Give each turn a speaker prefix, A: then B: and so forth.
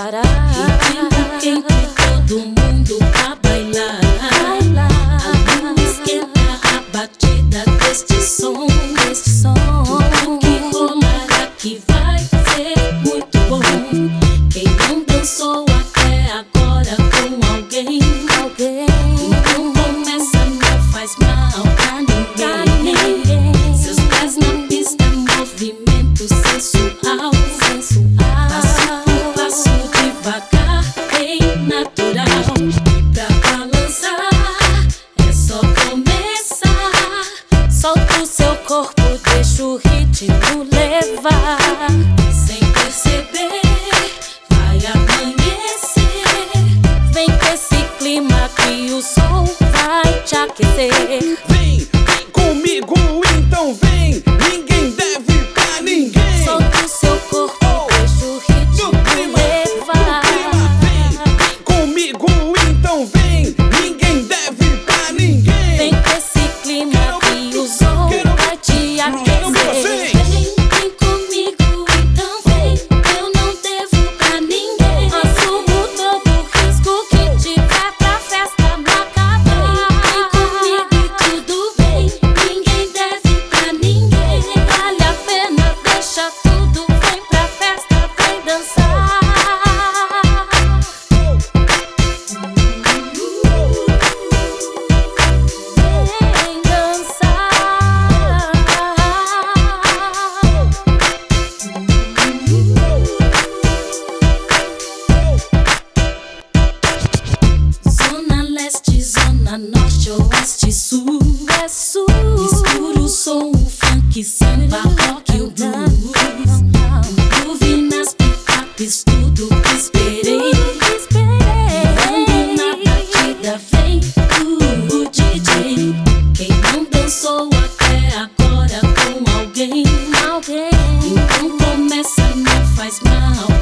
A: parar.
B: Ritmo entre todo mundo pra bailar. A luz esquenta a batida deste som. Tudo que rolar aqui vai ser muito bom. Quem não dançou até agora com alguém, então começa, não faz mal pra ninguém. Seus pés na pista, movimento sensual. Passo por passo, devagar, bem natural. Pra balançar é só começar.
A: Solta o seu corpo, deixa o ritmo levar.
B: Sem perceber, vai amanhecer.
A: Vem com esse clima que o sol vai te aquecer.
C: Vem comigo, então vem. Ninguém deve pra ninguém.
A: Solta o seu corpo, deixa o ritmo levar.
C: Vem comigo, então vem. Ninguém deve pra ninguém.
A: Vem com esse clima que o sol vai te aquecer.
B: Vem comigo, então vem. Eu não devo pra ninguém.
A: Assumo todo o risco que tiver pra festa não acabar.
B: Vem comigo e tudo bem. Ninguém deve pra ninguém.
A: Vale a pena, deixa tudo. Vem pra festa, vem dançar. Vem dançar.
B: Zona leste, zona norte, oeste, sul.
A: É sul.
B: Mistura o som, o funk, samba, rock e o blues. Groove nas picapes, tudo que esperei. Quando na batida vem o DJ. Quem não dançou até agora com alguém, então começa, não faz mal